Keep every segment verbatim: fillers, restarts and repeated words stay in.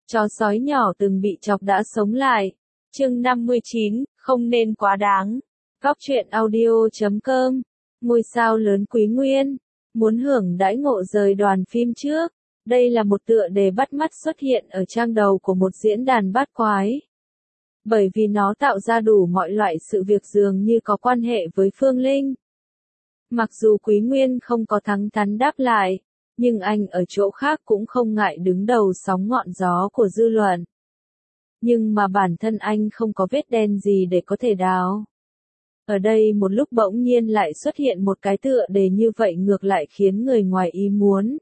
Chó sói nhỏ từng bị chọc đã sống lại. Chương năm mươi chín, không nên quá đáng. Góc truyện audio chấm com. Ngôi sao lớn Quý Nguyên, muốn hưởng đãi ngộ rời đoàn phim trước. Đây là một tựa đề bắt mắt xuất hiện ở trang đầu của một diễn đàn bát quái. Bởi vì nó tạo ra đủ mọi loại sự việc dường như có quan hệ với Phương Linh. Mặc dù Quý Nguyên không có thẳng thắn đáp lại, nhưng anh ở chỗ khác cũng không ngại đứng đầu sóng ngọn gió của dư luận. Nhưng mà bản thân anh không có vết đen gì để có thể đào. Ở đây một lúc bỗng nhiên lại xuất hiện một cái tựa đề như vậy ngược lại khiến người ngoài ý muốn.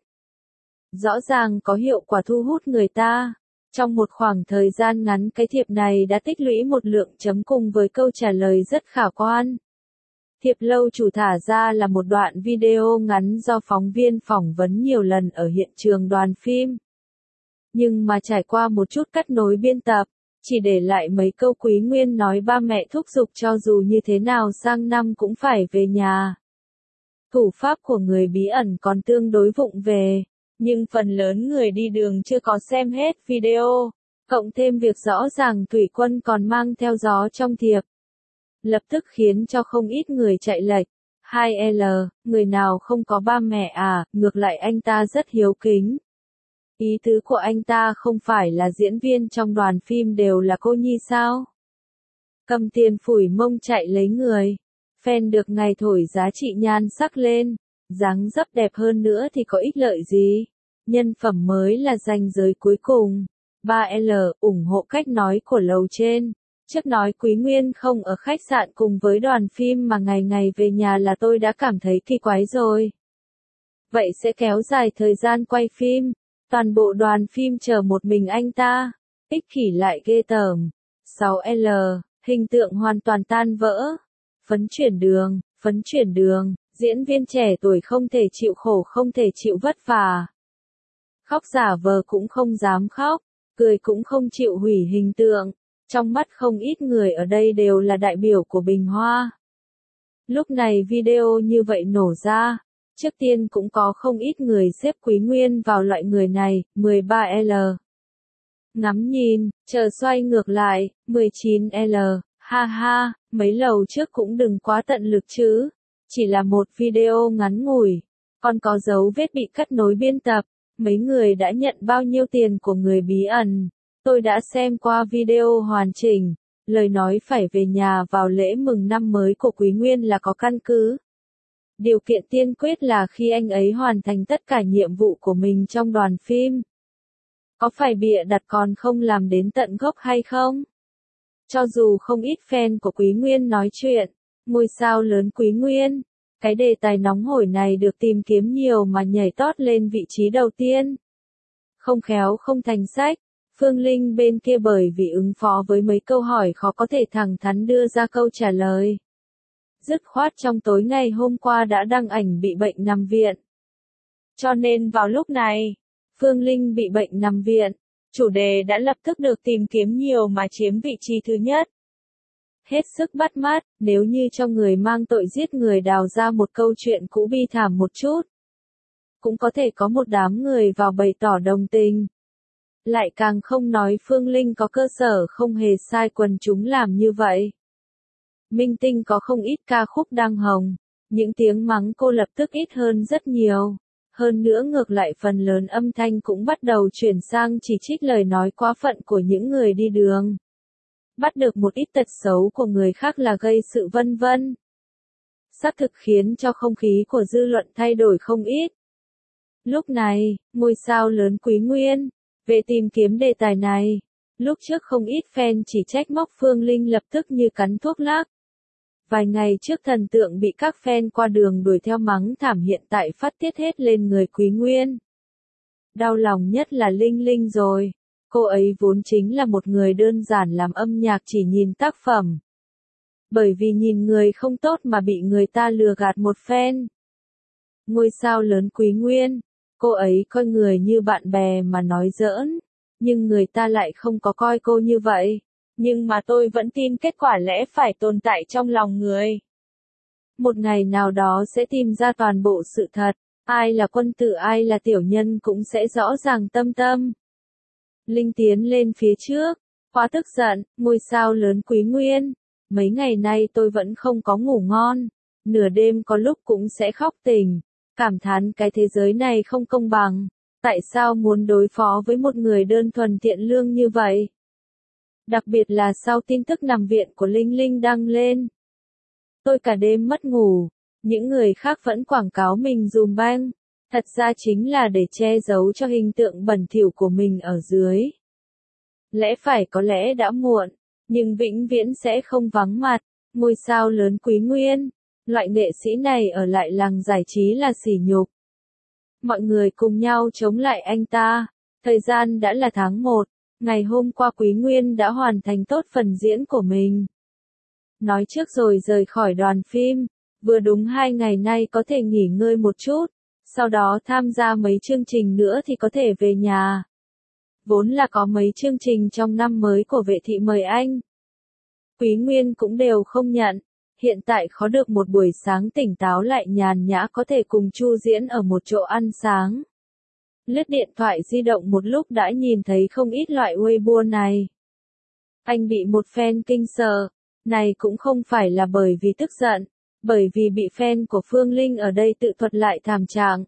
Rõ ràng có hiệu quả thu hút người ta. Trong một khoảng thời gian ngắn cái thiệp này đã tích lũy một lượng chấm cùng với câu trả lời rất khả quan. Thiệp lâu chủ thả ra là một đoạn video ngắn do phóng viên phỏng vấn nhiều lần ở hiện trường đoàn phim. Nhưng mà trải qua một chút cắt nối biên tập, chỉ để lại mấy câu Quý Nguyên nói ba mẹ thúc giục cho dù như thế nào sang năm cũng phải về nhà. Thủ pháp của người bí ẩn còn tương đối vụng về, nhưng phần lớn người đi đường chưa có xem hết video, cộng thêm việc rõ ràng Thủy Quân còn mang theo gió trong thiệp. Lập tức khiến cho không ít người chạy lệch. hai L, người nào không có ba mẹ à, ngược lại anh ta rất hiếu kính. Ý tứ của anh ta không phải là diễn viên trong đoàn phim đều là cô nhi sao? Cầm tiền phủi mông chạy lấy người. Fan được ngày thổi giá trị nhan sắc lên. Dáng dấp đẹp hơn nữa thì có ích lợi gì? Nhân phẩm mới là ranh giới cuối cùng. ba L, ủng hộ cách nói của lầu trên. Trước nói Quý Nguyên không ở khách sạn cùng với đoàn phim mà ngày ngày về nhà là tôi đã cảm thấy kỳ quái rồi. Vậy sẽ kéo dài thời gian quay phim. Toàn bộ đoàn phim chờ một mình anh ta. Ích kỷ lại ghê tởm. sáu L, hình tượng hoàn toàn tan vỡ. Phấn chuyển đường, phấn chuyển đường, diễn viên trẻ tuổi không thể chịu khổ không thể chịu vất vả. Khóc giả vờ cũng không dám khóc, cười cũng không chịu hủy hình tượng. Trong mắt không ít người ở đây đều là đại biểu của Bình Hoa. Lúc này video như vậy nổ ra, trước tiên cũng có không ít người xếp Quý Nguyên vào loại người này. mười ba L, ngắm nhìn, chờ xoay ngược lại. mười chín L, ha ha, mấy lầu trước cũng đừng quá tận lực chứ. Chỉ là một video ngắn ngủi, còn có dấu vết bị cắt nối biên tập. Mấy người đã nhận bao nhiêu tiền của người bí ẩn? Tôi đã xem qua video hoàn chỉnh, lời nói phải về nhà vào lễ mừng năm mới của Quý Nguyên là có căn cứ. Điều kiện tiên quyết là khi anh ấy hoàn thành tất cả nhiệm vụ của mình trong đoàn phim. Có phải bịa đặt còn không làm đến tận gốc hay không? Cho dù không ít fan của Quý Nguyên nói chuyện, ngôi sao lớn Quý Nguyên, cái đề tài nóng hổi này được tìm kiếm nhiều mà nhảy tót lên vị trí đầu tiên. Không khéo không thành sách. Phương Linh bên kia bởi vì ứng phó với mấy câu hỏi khó có thể thẳng thắn đưa ra câu trả lời. Dứt khoát trong tối ngày hôm qua đã đăng ảnh bị bệnh nằm viện. Cho nên vào lúc này, Phương Linh bị bệnh nằm viện, chủ đề đã lập tức được tìm kiếm nhiều mà chiếm vị trí thứ nhất. Hết sức bắt mắt, nếu như cho người mang tội giết người đào ra một câu chuyện cũ bi thảm một chút. Cũng có thể có một đám người vào bày tỏ đồng tình. Lại càng không nói Phương Linh có cơ sở không hề sai quần chúng làm như vậy. Minh Tinh có không ít ca khúc đang hồng, những tiếng mắng cô lập tức ít hơn rất nhiều. Hơn nữa ngược lại phần lớn âm thanh cũng bắt đầu chuyển sang chỉ trích lời nói quá phận của những người đi đường. Bắt được một ít tật xấu của người khác là gây sự vân vân. Xác thực khiến cho không khí của dư luận thay đổi không ít. Lúc này, ngôi sao lớn Quý Nguyên về tìm kiếm đề tài này. Lúc trước không ít fan chỉ trách móc Phương Linh lập tức như cắn thuốc lắc. Vài ngày trước thần tượng bị các fan qua đường đuổi theo mắng thảm hiện tại phát tiết hết lên người Quý Nguyên. Đau lòng nhất là Linh Linh rồi. Cô ấy vốn chính là một người đơn giản làm âm nhạc chỉ nhìn tác phẩm. Bởi vì nhìn người không tốt mà bị người ta lừa gạt một fan. Ngôi sao lớn Quý Nguyên. Cô ấy coi người như bạn bè mà nói giỡn, nhưng người ta lại không có coi cô như vậy. Nhưng mà tôi vẫn tin kết quả lẽ phải tồn tại trong lòng người. Một ngày nào đó sẽ tìm ra toàn bộ sự thật, ai là quân tử ai là tiểu nhân cũng sẽ rõ ràng tâm tâm. Linh tiến lên phía trước, quá tức giận, ngôi sao lớn Quý Nguyên. Mấy ngày nay tôi vẫn không có ngủ ngon, nửa đêm có lúc cũng sẽ khóc tỉnh, cảm thán cái thế giới này không công bằng. Tại sao muốn đối phó với một người đơn thuần thiện lương như vậy? Đặc biệt là sau tin tức nằm viện của Linh Linh đăng lên. Tôi cả đêm mất ngủ, những người khác vẫn quảng cáo mình dùm beng, thật ra chính là để che giấu cho hình tượng bẩn thỉu của mình ở dưới. Lẽ phải có lẽ đã muộn, nhưng vĩnh viễn sẽ không vắng mặt, ngôi sao lớn Quý Nguyên. Loại nghệ sĩ này ở lại làng giải trí là sỉ nhục. Mọi người cùng nhau chống lại anh ta. Thời gian đã là tháng một, ngày hôm qua Quý Nguyên đã hoàn thành tốt phần diễn của mình. Nói trước rồi rời khỏi đoàn phim, vừa đúng hai ngày nay có thể nghỉ ngơi một chút, sau đó tham gia mấy chương trình nữa thì có thể về nhà. Vốn là có mấy chương trình trong năm mới của Vệ Thị mời anh. Quý Nguyên cũng đều không nhận, hiện tại khó được một buổi sáng tỉnh táo lại nhàn nhã có thể cùng Chu diễn ở một chỗ ăn sáng. Lướt điện thoại di động một lúc đã nhìn thấy không ít loại Weibo này. Anh bị một fan kinh sợ, này cũng không phải là bởi vì tức giận, bởi vì bị fan của Phương Linh ở đây tự thuật lại thảm trạng.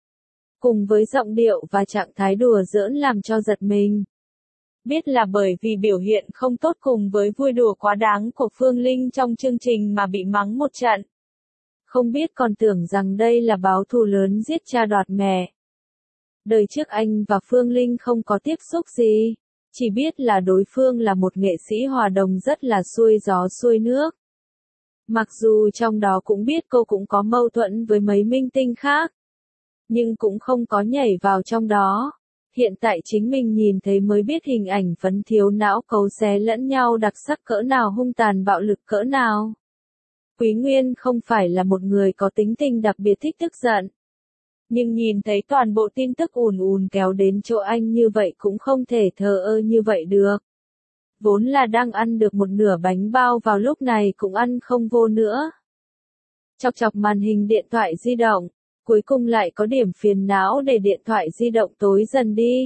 Cùng với giọng điệu và trạng thái đùa giỡn làm cho giật mình. Biết là bởi vì biểu hiện không tốt cùng với vui đùa quá đáng của Phương Linh trong chương trình mà bị mắng một trận. Không biết còn tưởng rằng đây là báo thù lớn giết cha đoạt mẹ. Đời trước anh và Phương Linh không có tiếp xúc gì, chỉ biết là đối phương là một nghệ sĩ hòa đồng rất là xuôi gió xuôi nước. Mặc dù trong đó cũng biết cô cũng có mâu thuẫn với mấy minh tinh khác, nhưng cũng không có nhảy vào trong đó. Hiện tại chính mình nhìn thấy mới biết hình ảnh phấn thiếu não cấu xé lẫn nhau đặc sắc cỡ nào, hung tàn bạo lực cỡ nào. Quý Nguyên không phải là một người có tính tình đặc biệt thích tức giận. Nhưng nhìn thấy toàn bộ tin tức ùn ùn kéo đến chỗ anh như vậy cũng không thể thờ ơ như vậy được. Vốn là đang ăn được một nửa bánh bao vào lúc này cũng ăn không vô nữa. Chọc chọc màn hình điện thoại di động, cuối cùng lại có điểm phiền não để điện thoại di động tối dần đi.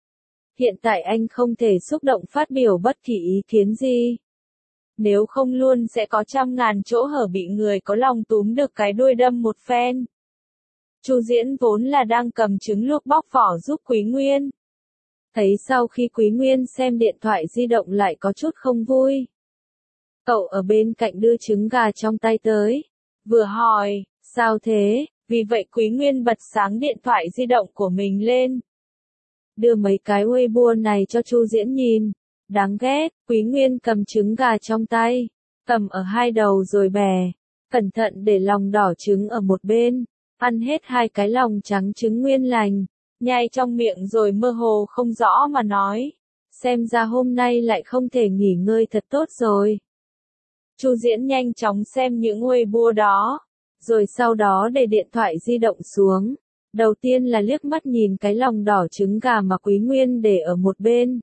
Hiện tại anh không thể xúc động phát biểu bất kỳ ý kiến gì. Nếu không luôn sẽ có trăm ngàn chỗ hở bị người có lòng túm được cái đuôi đâm một phen. Chu diễn vốn là đang cầm trứng luộc bóc vỏ giúp Quý Nguyên. Thấy sau khi Quý Nguyên xem điện thoại di động lại có chút không vui. Cậu ở bên cạnh đưa trứng gà trong tay tới. Vừa hỏi, sao thế? Vì vậy Quý Nguyên bật sáng điện thoại di động của mình lên. Đưa mấy cái Weibo này cho Chu diễn nhìn. Đáng ghét, Quý Nguyên cầm trứng gà trong tay. Cầm ở hai đầu rồi bè. Cẩn thận để lòng đỏ trứng ở một bên. Ăn hết hai cái lòng trắng trứng nguyên lành. Nhai trong miệng rồi mơ hồ không rõ mà nói. Xem ra hôm nay lại không thể nghỉ ngơi thật tốt rồi. Chu diễn nhanh chóng xem những Weibo đó. Rồi sau đó để điện thoại di động xuống. Đầu tiên là liếc mắt nhìn cái lòng đỏ trứng gà mà Quý Nguyên để ở một bên.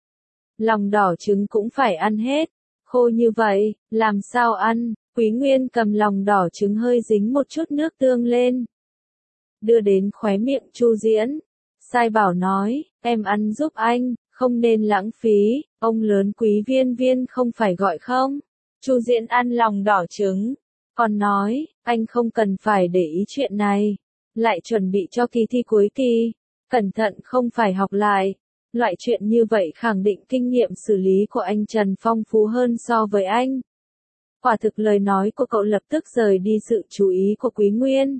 Lòng đỏ trứng cũng phải ăn hết. Khô như vậy, làm sao ăn? Quý Nguyên cầm lòng đỏ trứng hơi dính một chút nước tương lên. Đưa đến khóe miệng Chu diễn. Sai bảo nói, em ăn giúp anh, không nên lãng phí, ông lớn Quý Viên Viên không phải gọi không? Chu diễn ăn lòng đỏ trứng. Còn nói, anh không cần phải để ý chuyện này. Lại chuẩn bị cho kỳ thi cuối kỳ. Cẩn thận không phải học lại. Loại chuyện như vậy khẳng định kinh nghiệm xử lý của anh Trần phong phú hơn so với anh. Quả thực lời nói của cậu lập tức rời đi sự chú ý của Quý Nguyên.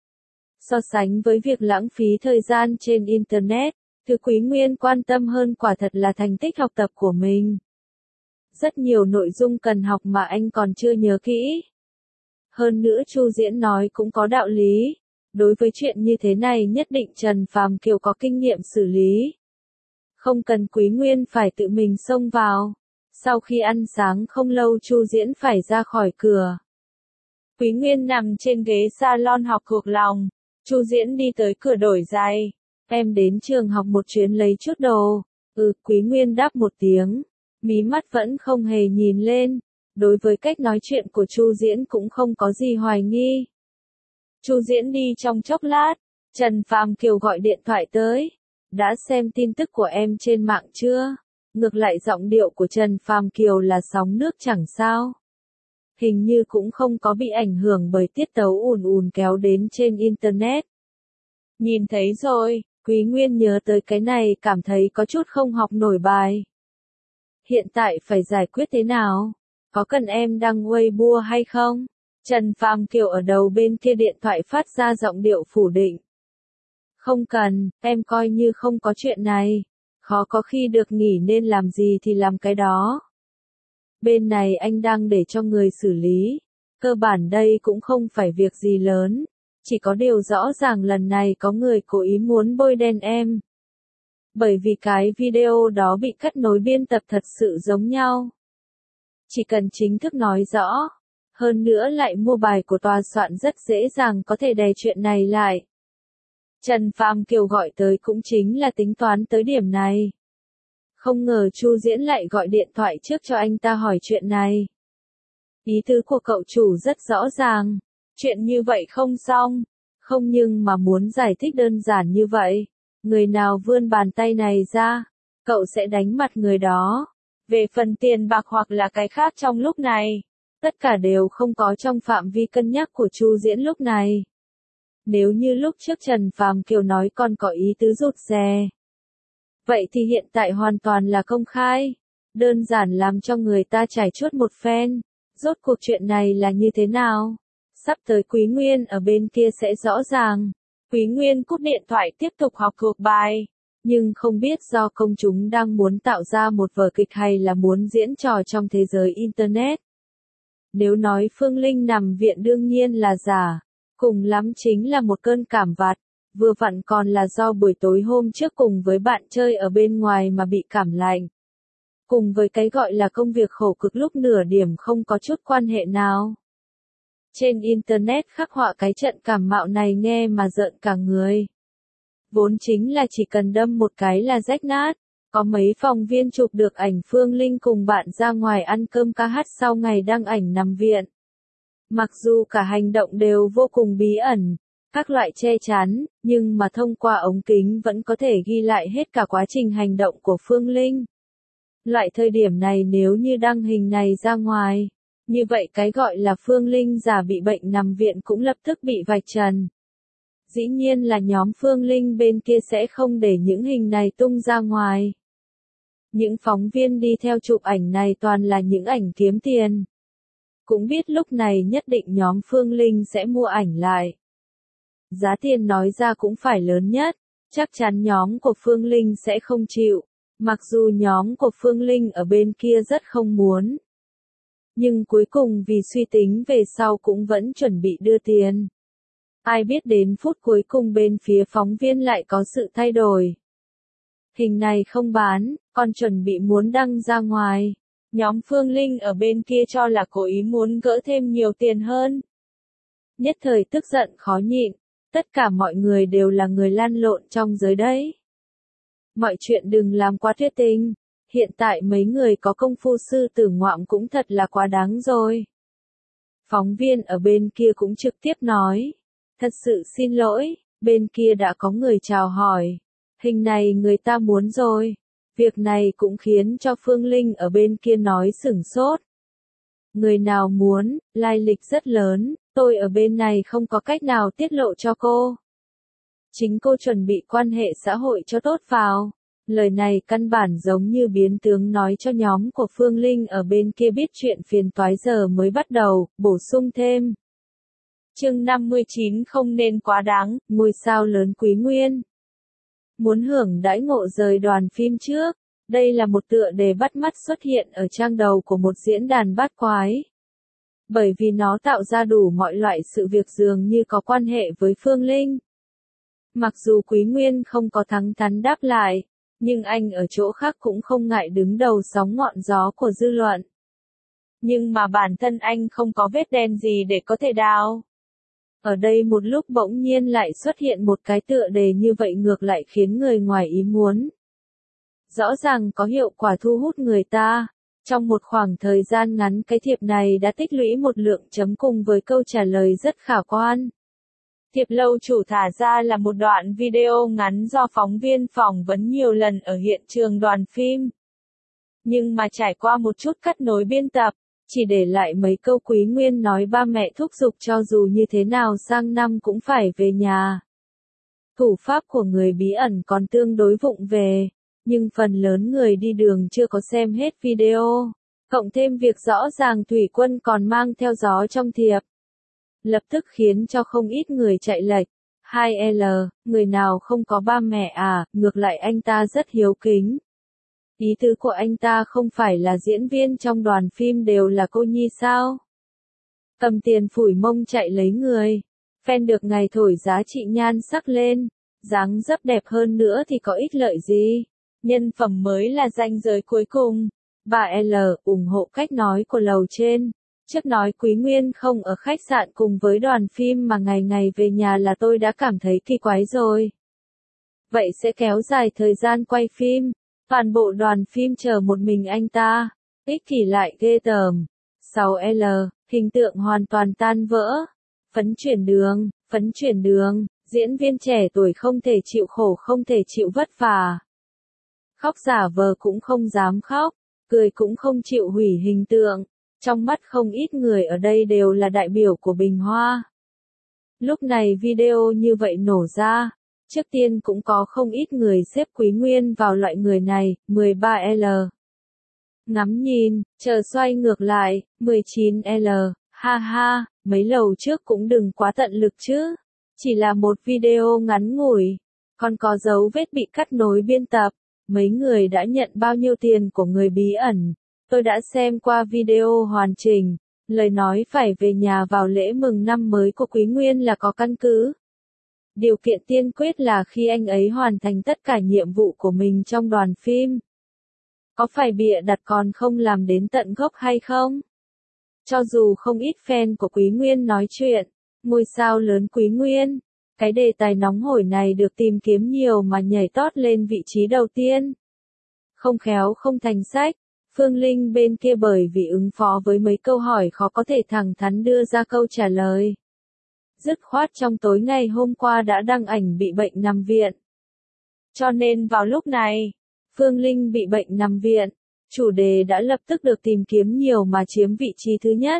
So sánh với việc lãng phí thời gian trên Internet, thứ Quý Nguyên quan tâm hơn quả thật là thành tích học tập của mình. Rất nhiều nội dung cần học mà anh còn chưa nhớ kỹ. Hơn nữa Chu diễn nói cũng có đạo lý. Đối với chuyện như thế này nhất định Trần Phàm Kiều có kinh nghiệm xử lý. Không cần Quý Nguyên phải tự mình xông vào. Sau khi ăn sáng không lâu Chu diễn phải ra khỏi cửa. Quý Nguyên nằm trên ghế salon học thuộc lòng. Chu diễn đi tới cửa đổi giày. Em đến trường học một chuyến lấy chút đồ. Ừ, Quý Nguyên đáp một tiếng. Mí mắt vẫn không hề nhìn lên. Đối với cách nói chuyện của Chu diễn cũng không có gì hoài nghi. Chu diễn đi trong chốc lát. Trần Phàm Kiều gọi điện thoại tới. đã xem tin tức của em trên mạng chưa? Ngược lại giọng điệu của Trần Phàm Kiều là sóng nước chẳng sao. Hình như cũng không có bị ảnh hưởng bởi tiết tấu ùn ùn kéo đến trên Internet. Nhìn thấy rồi, Quý Nguyên nhớ tới cái này cảm thấy có chút không học nổi bài. Hiện tại phải giải quyết thế nào? Có cần em đăng Weibo hay không? Trần Phàm Kiều ở đầu bên kia điện thoại phát ra giọng điệu phủ định. Không cần, em coi như không có chuyện này. Khó có khi được nghỉ nên làm gì thì làm cái đó. Bên này anh đang để cho người xử lý. Cơ bản đây cũng không phải việc gì lớn. Chỉ có điều rõ ràng lần này có người cố ý muốn bôi đen em. Bởi vì cái video đó bị cắt nối biên tập thật sự giống nhau. Chỉ cần chính thức nói rõ. Hơn nữa lại mua bài của tòa soạn rất dễ dàng có thể đè chuyện này lại. Trần Phàm Kiều gọi tới cũng chính là tính toán tới điểm này. Không ngờ Chu Diễn lại gọi điện thoại trước cho anh ta hỏi chuyện này. Ý tứ của cậu chủ rất rõ ràng. Chuyện như vậy không xong. Không nhưng mà muốn giải thích đơn giản như vậy. Người nào vươn bàn tay này ra, cậu sẽ đánh mặt người đó. Về phần tiền bạc hoặc là cái khác trong lúc này, tất cả đều không có trong phạm vi cân nhắc của Chu Diễn lúc này. Nếu như lúc trước Trần Phàm Kiều nói còn có ý tứ rụt rè, vậy thì hiện tại hoàn toàn là công khai, đơn giản làm cho người ta trải chuốt một phen. Rốt cuộc chuyện này là như thế nào? Sắp tới Quý Nguyên ở bên kia sẽ rõ ràng. Quý Nguyên cúp điện thoại tiếp tục học thuộc bài, nhưng không biết do công chúng đang muốn tạo ra một vở kịch hay là muốn diễn trò trong thế giới Internet. Nếu nói Phương Linh nằm viện đương nhiên là giả, cùng lắm chính là một cơn cảm vặt, vừa vặn còn là do buổi tối hôm trước cùng với bạn chơi ở bên ngoài mà bị cảm lạnh. Cùng với cái gọi là công việc khổ cực lúc nửa điểm không có chút quan hệ nào. Trên Internet khắc họa cái trận cảm mạo này nghe mà rợn cả người. Vốn chính là chỉ cần đâm một cái là rách nát. Có mấy phóng viên chụp được ảnh Phương Linh cùng bạn ra ngoài ăn cơm ca hát sau ngày đăng ảnh nằm viện. Mặc dù cả hành động đều vô cùng bí ẩn, các loại che chắn, nhưng mà thông qua ống kính vẫn có thể ghi lại hết cả quá trình hành động của Phương Linh. Loại thời điểm này nếu như đăng hình này ra ngoài, như vậy cái gọi là Phương Linh giả bị bệnh nằm viện cũng lập tức bị vạch trần. Dĩ nhiên là nhóm Phương Linh bên kia sẽ không để những hình này tung ra ngoài. Những phóng viên đi theo chụp ảnh này toàn là những ảnh kiếm tiền. Cũng biết lúc này nhất định nhóm Phương Linh sẽ mua ảnh lại. Giá tiền nói ra cũng phải lớn nhất, chắc chắn nhóm của Phương Linh sẽ không chịu, mặc dù nhóm của Phương Linh ở bên kia rất không muốn. Nhưng cuối cùng vì suy tính về sau cũng vẫn chuẩn bị đưa tiền. Ai biết đến phút cuối cùng bên phía phóng viên lại có sự thay đổi. Hình này không bán, còn chuẩn bị muốn đăng ra ngoài. Nhóm Phương Linh ở bên kia cho là cố ý muốn gỡ thêm nhiều tiền hơn. Nhất thời tức giận khó nhịn, tất cả mọi người đều là người lăn lộn trong giới đấy. Mọi chuyện đừng làm quá tuyệt tình, hiện tại mấy người có công phu sư tử ngoạm cũng thật là quá đáng rồi. Phóng viên ở bên kia cũng trực tiếp nói, thật sự xin lỗi, bên kia đã có người chào hỏi, hình này người ta muốn rồi. Việc này cũng khiến cho Phương Linh ở bên kia nói sửng sốt. Người nào muốn, lai lịch rất lớn, tôi ở bên này không có cách nào tiết lộ cho cô. Chính cô chuẩn bị quan hệ xã hội cho tốt vào. Lời này căn bản giống như biến tướng nói cho nhóm của Phương Linh ở bên kia biết chuyện phiền toái giờ mới bắt đầu, bổ sung thêm. Chương năm mươi chín không nên quá đáng, ngôi sao lớn Quý Nguyên. Muốn hưởng đãi ngộ rời đoàn phim trước, đây là một tựa đề bắt mắt xuất hiện ở trang đầu của một diễn đàn bát quái. Bởi vì nó tạo ra đủ mọi loại sự việc dường như có quan hệ với Phương Linh. Mặc dù Quý Nguyên không có thẳng thắn đáp lại, nhưng anh ở chỗ khác cũng không ngại đứng đầu sóng ngọn gió của dư luận. Nhưng mà bản thân anh không có vết đen gì để có thể đào. Ở đây một lúc bỗng nhiên lại xuất hiện một cái tựa đề như vậy ngược lại khiến người ngoài ý muốn. Rõ ràng có hiệu quả thu hút người ta. Trong một khoảng thời gian ngắn cái thiệp này đã tích lũy một lượng chấm cùng với câu trả lời rất khả quan. Thiệp lâu chủ thả ra là một đoạn video ngắn do phóng viên phỏng vấn nhiều lần ở hiện trường đoàn phim. Nhưng mà trải qua một chút cắt nối biên tập, chỉ để lại mấy câu Quý Nguyên nói ba mẹ thúc giục cho dù như thế nào sang năm cũng phải về nhà. Thủ pháp của người bí ẩn còn tương đối vụng về, nhưng phần lớn người đi đường chưa có xem hết video. Cộng thêm việc rõ ràng Thủy Quân còn mang theo gió trong thiệp. Lập tức khiến cho không ít người chạy lệch. hai L, người nào không có ba mẹ à, ngược lại anh ta rất hiếu kính. Ý tứ của anh ta không phải là diễn viên trong đoàn phim đều là cô nhi sao? Cầm tiền phủi mông chạy lấy người. Fan được ngày thổi giá trị nhan sắc lên. Dáng dấp đẹp hơn nữa thì có ích lợi gì? Nhân phẩm mới là ranh giới cuối cùng. ba L, ủng hộ cách nói của lầu trên. Trước nói Quý Nguyên không ở khách sạn cùng với đoàn phim mà ngày ngày về nhà là tôi đã cảm thấy kỳ quái rồi. Vậy sẽ kéo dài thời gian quay phim. Toàn bộ đoàn phim chờ một mình anh ta. Ích kỷ lại ghê tởm. sáu L, hình tượng hoàn toàn tan vỡ. Phấn chuyển đường, phấn chuyển đường, diễn viên trẻ tuổi không thể chịu khổ không thể chịu vất vả. Khóc giả vờ cũng không dám khóc, cười cũng không chịu hủy hình tượng. Trong mắt không ít người ở đây đều là đại biểu của Bình Hoa. Lúc này video như vậy nổ ra, trước tiên cũng có không ít người xếp Quý Nguyên vào loại người này. mười ba L, ngắm nhìn, chờ xoay ngược lại. mười chín L, ha ha, mấy lầu trước cũng đừng quá tận lực chứ. Chỉ là một video ngắn ngủi, còn có dấu vết bị cắt nối biên tập. Mấy người đã nhận bao nhiêu tiền của người bí ẩn? Tôi đã xem qua video hoàn chỉnh. Lời nói phải về nhà vào lễ mừng năm mới của Quý Nguyên là có căn cứ. Điều kiện tiên quyết là khi anh ấy hoàn thành tất cả nhiệm vụ của mình trong đoàn phim. Có phải bịa đặt còn không làm đến tận gốc hay không? Cho dù không ít fan của Quý Nguyên nói chuyện, ngôi sao lớn Quý Nguyên, cái đề tài nóng hổi này được tìm kiếm nhiều mà nhảy tót lên vị trí đầu tiên. Không khéo không thành sách, Phương Linh bên kia bởi vì ứng phó với mấy câu hỏi khó có thể thẳng thắn đưa ra câu trả lời. Dứt khoát trong tối ngày hôm qua đã đăng ảnh bị bệnh nằm viện. Cho nên vào lúc này, Phương Linh bị bệnh nằm viện, chủ đề đã lập tức được tìm kiếm nhiều mà chiếm vị trí thứ nhất.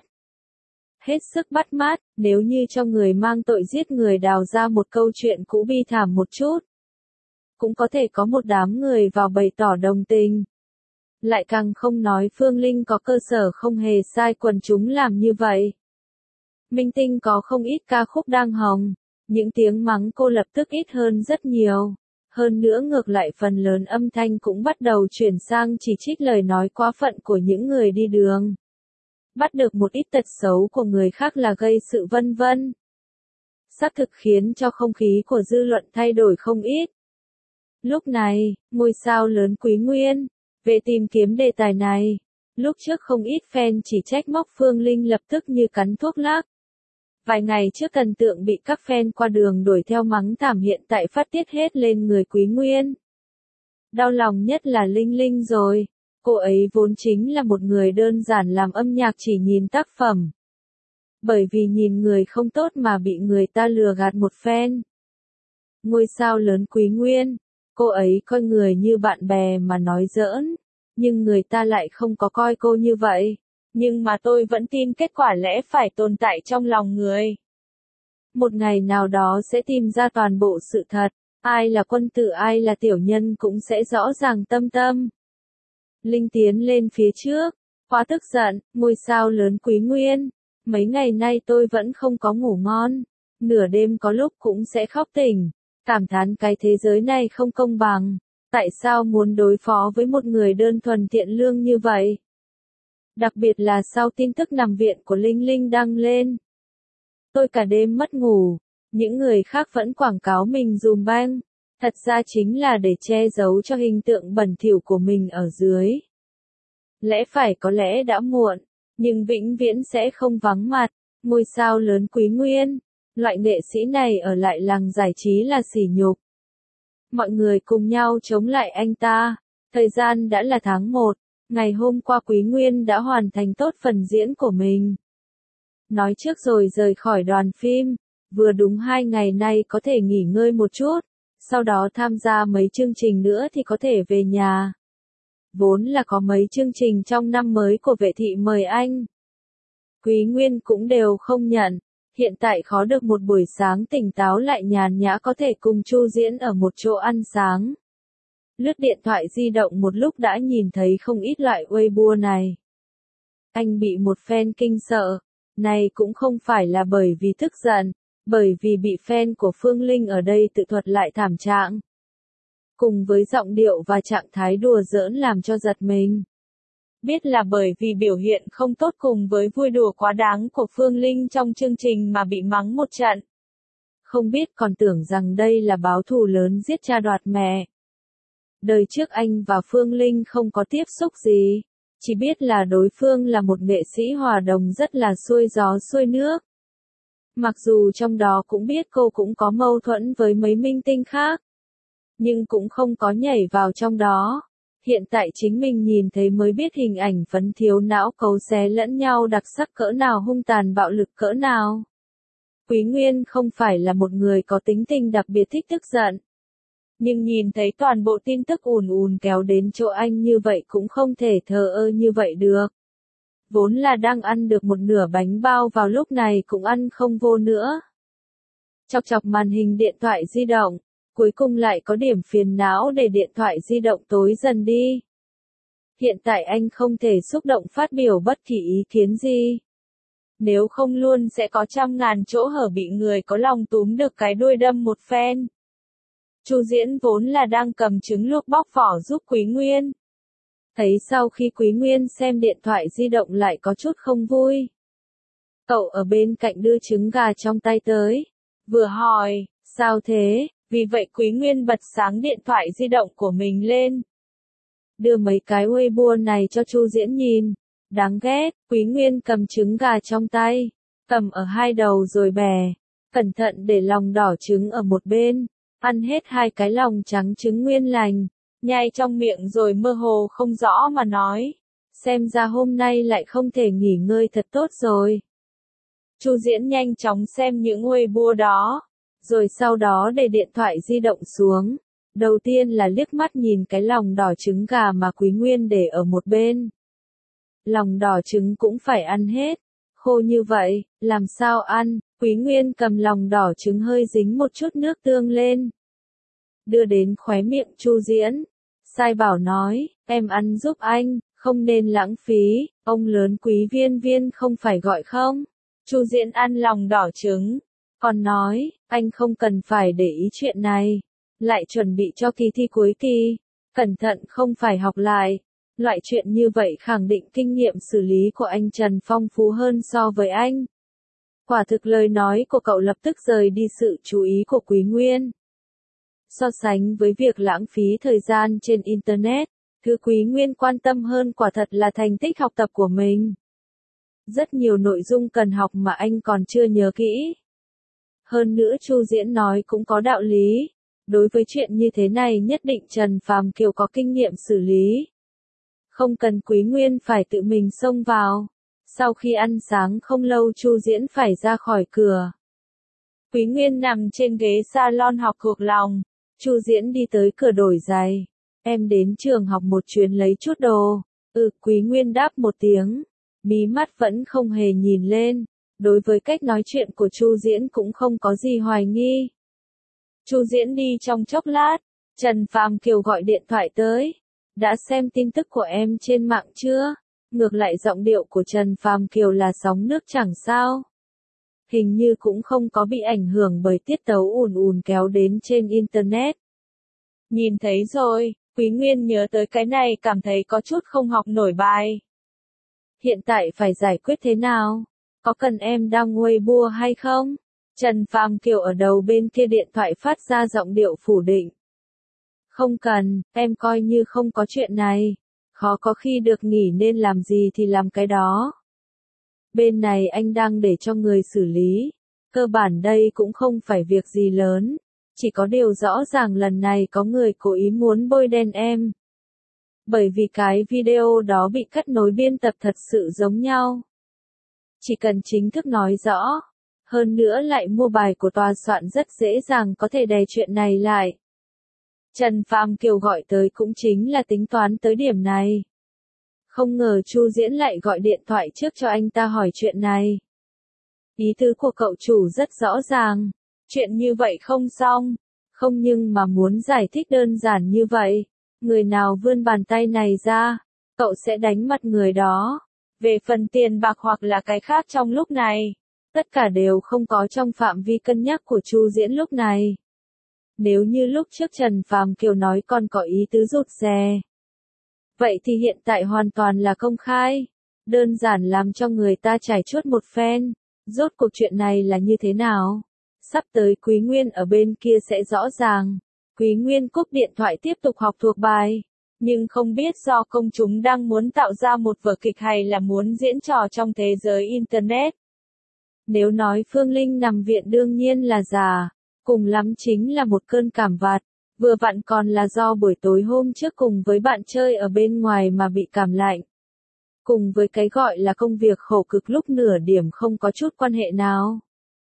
Hết sức bắt mắt, nếu như cho người mang tội giết người đào ra một câu chuyện cũ bi thảm một chút. Cũng có thể có một đám người vào bày tỏ đồng tình. Lại càng không nói Phương Linh có cơ sở không hề sai quần chúng làm như vậy. Minh Tinh có không ít ca khúc đang hồng, những tiếng mắng cô lập tức ít hơn rất nhiều. Hơn nữa ngược lại phần lớn âm thanh cũng bắt đầu chuyển sang chỉ trích lời nói quá phận của những người đi đường. Bắt được một ít tật xấu của người khác là gây sự vân vân. Xác thực khiến cho không khí của dư luận thay đổi không ít. Lúc này, ngôi sao lớn Quý Nguyên, về tìm kiếm đề tài này. Lúc trước không ít fan chỉ trách móc Phương Linh lập tức như cắn thuốc lắc. Vài ngày trước thần tượng bị các fan qua đường đuổi theo mắng thảm hiện tại phát tiết hết lên người Quý Nguyên. Đau lòng nhất là Linh Linh rồi. Cô ấy vốn chính là một người đơn giản làm âm nhạc chỉ nhìn tác phẩm. Bởi vì nhìn người không tốt mà bị người ta lừa gạt một phen. Ngôi sao lớn Quý Nguyên, cô ấy coi người như bạn bè mà nói giỡn, nhưng người ta lại không có coi cô như vậy. Nhưng mà tôi vẫn tin kết quả lẽ phải tồn tại trong lòng người. Một ngày nào đó sẽ tìm ra toàn bộ sự thật, ai là quân tử ai là tiểu nhân cũng sẽ rõ ràng tâm tâm. Linh tiến lên phía trước, quá tức giận, ngôi sao lớn Quý Nguyên. Mấy ngày nay tôi vẫn không có ngủ ngon, nửa đêm có lúc cũng sẽ khóc tỉnh, cảm thán cái thế giới này không công bằng. Tại sao muốn đối phó với một người đơn thuần thiện lương như vậy? Đặc biệt là sau tin tức nằm viện của Linh Linh đăng lên. Tôi cả đêm mất ngủ, những người khác vẫn quảng cáo mình dùm beng. Thật ra chính là để che giấu cho hình tượng bẩn thỉu của mình ở dưới. Lẽ phải có lẽ đã muộn, nhưng vĩnh viễn sẽ không vắng mặt. Ngôi sao lớn Quý Nguyên, loại nghệ sĩ này ở lại làng giải trí là sỉ nhục. Mọi người cùng nhau chống lại anh ta. Thời gian đã là tháng một, ngày hôm qua Quý Nguyên đã hoàn thành tốt phần diễn của mình. Nói trước rồi rời khỏi đoàn phim, Vừa đúng hai ngày nay có thể nghỉ ngơi một chút, sau đó tham gia mấy chương trình nữa thì có thể về nhà. Vốn là có mấy chương trình trong năm mới của vệ thị mời anh. Quý Nguyên cũng đều không nhận. Hiện tại khó được một buổi sáng tỉnh táo lại nhàn nhã có thể cùng Chu Diễn ở một chỗ ăn sáng. Lướt điện thoại di động một lúc đã nhìn thấy không ít loại Weibo này. Anh bị một fan kinh sợ. Này cũng không phải là bởi vì tức giận, bởi vì bị fan của Phương Linh ở đây tự thuật lại thảm trạng. Cùng với giọng điệu và trạng thái đùa giỡn làm cho giật mình. Biết là bởi vì biểu hiện không tốt cùng với vui đùa quá đáng của Phương Linh trong chương trình mà bị mắng một trận. Không biết còn tưởng rằng đây là báo thù lớn giết cha đoạt mẹ. Đời trước anh và Phương Linh không có tiếp xúc gì, chỉ biết là đối phương là một nghệ sĩ hòa đồng rất là xuôi gió xuôi nước. Mặc dù trong đó cũng biết cô cũng có mâu thuẫn với mấy minh tinh khác, nhưng cũng không có nhảy vào trong đó. Hiện tại chính mình nhìn thấy mới biết hình ảnh phấn thiếu não cấu xé lẫn nhau đặc sắc cỡ nào, hung tàn bạo lực cỡ nào. Quý Nguyên không phải là một người có tính tình đặc biệt thích tức giận. Nhưng nhìn thấy toàn bộ tin tức ùn ùn kéo đến chỗ anh như vậy cũng không thể thờ ơ như vậy được. Vốn là đang ăn được một nửa bánh bao vào lúc này cũng ăn không vô nữa. Chọc chọc màn hình điện thoại di động, cuối cùng lại có điểm phiền não để điện thoại di động tối dần đi. Hiện tại anh không thể xúc động phát biểu bất kỳ ý kiến gì. Nếu không luôn sẽ có trăm ngàn chỗ hở bị người có lòng túm được cái đuôi đâm một phen. Chu Diễn vốn là đang cầm trứng luộc bóc vỏ giúp Quý Nguyên. Thấy sau khi Quý Nguyên xem điện thoại di động lại có chút không vui. Cậu ở bên cạnh đưa trứng gà trong tay tới. Vừa hỏi, sao thế? Vì vậy Quý Nguyên bật sáng điện thoại di động của mình lên. Đưa mấy cái Weibo này cho Chu Diễn nhìn. Đáng ghét, Quý Nguyên cầm trứng gà trong tay. Cầm ở hai đầu rồi bè. Cẩn thận để lòng đỏ trứng ở một bên. Ăn hết hai cái lòng trắng trứng nguyên lành. Nhai trong miệng rồi mơ hồ không rõ mà nói. Xem ra hôm nay lại không thể nghỉ ngơi thật tốt rồi. Chu Diễn nhanh chóng xem những Weibo đó. Rồi sau đó để điện thoại di động xuống. Đầu tiên là liếc mắt nhìn cái lòng đỏ trứng gà mà Quý Nguyên để ở một bên. Lòng đỏ trứng cũng phải ăn hết. Khô như vậy, làm sao ăn? Quý Nguyên cầm lòng đỏ trứng hơi dính một chút nước tương lên. Đưa đến khóe miệng Chu Diễn. Sai bảo nói, em ăn giúp anh, không nên lãng phí, ông lớn Quý Viên Viên không phải gọi không? Chu Diễn ăn lòng đỏ trứng. Còn nói, anh không cần phải để ý chuyện này. Lại chuẩn bị cho kỳ thi cuối kỳ. Cẩn thận không phải học lại. Loại chuyện như vậy khẳng định kinh nghiệm xử lý của anh Trần phong phú hơn so với anh. Quả thực lời nói của cậu lập tức rời đi sự chú ý của Quý Nguyên. So sánh với việc lãng phí thời gian trên Internet, thứ Quý Nguyên quan tâm hơn quả thật là thành tích học tập của mình. Rất nhiều nội dung cần học mà anh còn chưa nhớ kỹ. Hơn nữa Chu Diễn nói cũng có đạo lý. Đối với chuyện như thế này nhất định Trần Phàm Kiều có kinh nghiệm xử lý. Không cần Quý Nguyên phải tự mình xông vào. Sau khi ăn sáng không lâu Chu Diễn phải ra khỏi cửa. Quý Nguyên nằm trên ghế salon học thuộc lòng. Chu Diễn đi tới cửa đổi giày. Em đến trường học một chuyến lấy chút đồ. Ừ, Quý Nguyên đáp một tiếng. Mí mắt vẫn không hề nhìn lên. Đối với cách nói chuyện của Chu Diễn cũng không có gì hoài nghi. Chu Diễn đi trong chốc lát. Trần Phàm Kiều gọi điện thoại tới. Đã xem tin tức của em trên mạng chưa? Ngược lại giọng điệu của Trần Phàm Kiều là sóng nước chẳng sao. Hình như cũng không có bị ảnh hưởng bởi tiết tấu ùn ùn kéo đến trên Internet. Nhìn thấy rồi, Quý Nguyên nhớ tới cái này cảm thấy có chút không học nổi bài. Hiện tại phải giải quyết thế nào? Có cần em đăng Weibo hay không? Trần Phàm Kiều ở đầu bên kia điện thoại phát ra giọng điệu phủ định. Không cần, em coi như không có chuyện này. Khó có khi được nghỉ nên làm gì thì làm cái đó. Bên này anh đang để cho người xử lý. Cơ bản đây cũng không phải việc gì lớn. Chỉ có điều rõ ràng lần này có người cố ý muốn bôi đen em. Bởi vì cái video đó bị cắt nối biên tập thật sự giống nhau. Chỉ cần chính thức nói rõ. Hơn nữa lại mua bài của tòa soạn rất dễ dàng có thể đè chuyện này lại. Trần Phàm Kiều gọi tới cũng chính là tính toán tới điểm này. Không ngờ Chu Diễn lại gọi điện thoại trước cho anh ta hỏi chuyện này. Ý tứ của cậu chủ rất rõ ràng. Chuyện như vậy không xong. Không nhưng mà muốn giải thích đơn giản như vậy. Người nào vươn bàn tay này ra, cậu sẽ đánh mặt người đó. Về phần tiền bạc hoặc là cái khác trong lúc này, tất cả đều không có trong phạm vi cân nhắc của Chu Diễn lúc này. Nếu như lúc trước Trần Phàm Kiều nói còn có ý tứ rụt rè, vậy thì hiện tại hoàn toàn là công khai, đơn giản làm cho người ta trải chuốt một phen. Rốt cuộc chuyện này là như thế nào? Sắp tới Quý Nguyên ở bên kia sẽ rõ ràng. Quý Nguyên cúp điện thoại tiếp tục học thuộc bài. Nhưng không biết do công chúng đang muốn tạo ra một vở kịch hay là muốn diễn trò trong thế giới Internet. Nếu nói Phương Linh nằm viện đương nhiên là giả, cùng lắm chính là một cơn cảm vặt, vừa vặn còn là do buổi tối hôm trước cùng với bạn chơi ở bên ngoài mà bị cảm lạnh. Cùng với cái gọi là công việc khổ cực lúc nửa điểm không có chút quan hệ nào.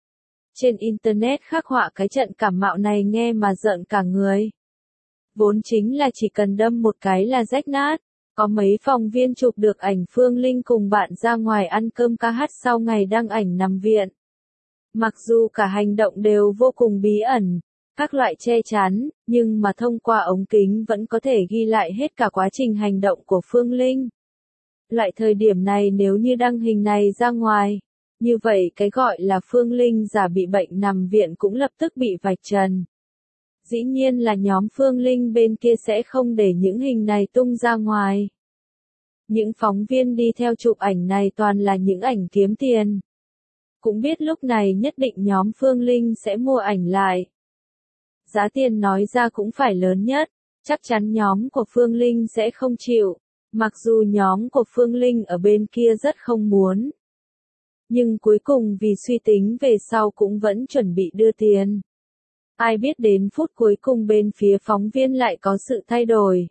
Trên Internet khắc họa cái trận cảm mạo này nghe mà giận cả người. Vốn chính là chỉ cần đâm một cái là rách nát. Có mấy phóng viên chụp được ảnh Phương Linh cùng bạn ra ngoài ăn cơm ca hát sau ngày đăng ảnh nằm viện. Mặc dù cả hành động đều vô cùng bí ẩn, các loại che chắn, nhưng mà thông qua ống kính vẫn có thể ghi lại hết cả quá trình hành động của Phương Linh. Loại thời điểm này nếu như đăng hình này ra ngoài, như vậy cái gọi là Phương Linh giả bị bệnh nằm viện cũng lập tức bị vạch trần. Dĩ nhiên là nhóm Phương Linh bên kia sẽ không để những hình này tung ra ngoài. Những phóng viên đi theo chụp ảnh này toàn là những ảnh kiếm tiền. Cũng biết lúc này nhất định nhóm Phương Linh sẽ mua ảnh lại. Giá tiền nói ra cũng phải lớn nhất, chắc chắn nhóm của Phương Linh sẽ không chịu, mặc dù nhóm của Phương Linh ở bên kia rất không muốn. Nhưng cuối cùng vì suy tính về sau cũng vẫn chuẩn bị đưa tiền. Ai biết đến phút cuối cùng bên phía phóng viên lại có sự thay đổi.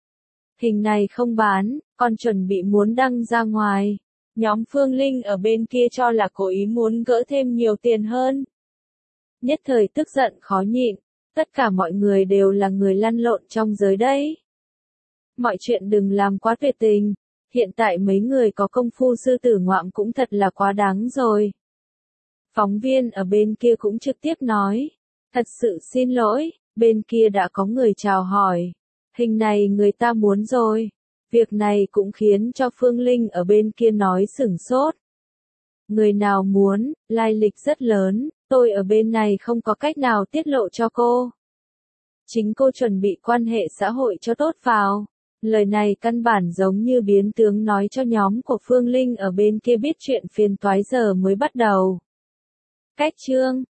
Hình này không bán, còn chuẩn bị muốn đăng ra ngoài. Nhóm Phương Linh ở bên kia cho là cố ý muốn gỡ thêm nhiều tiền hơn. Nhất thời tức giận khó nhịn, tất cả mọi người đều là người lăn lộn trong giới đấy. Mọi chuyện đừng làm quá tuyệt tình, hiện tại mấy người có công phu sư tử ngoạm cũng thật là quá đáng rồi. Phóng viên ở bên kia cũng trực tiếp nói, thật sự xin lỗi, bên kia đã có người chào hỏi, hình này người ta muốn rồi. Việc này cũng khiến cho Phương Linh ở bên kia nói sửng sốt. Người nào muốn, lai lịch rất lớn, tôi ở bên này không có cách nào tiết lộ cho cô. Chính cô chuẩn bị quan hệ xã hội cho tốt vào. Lời này căn bản giống như biến tướng nói cho nhóm của Phương Linh ở bên kia biết chuyện phiền toái giờ mới bắt đầu. Cách chương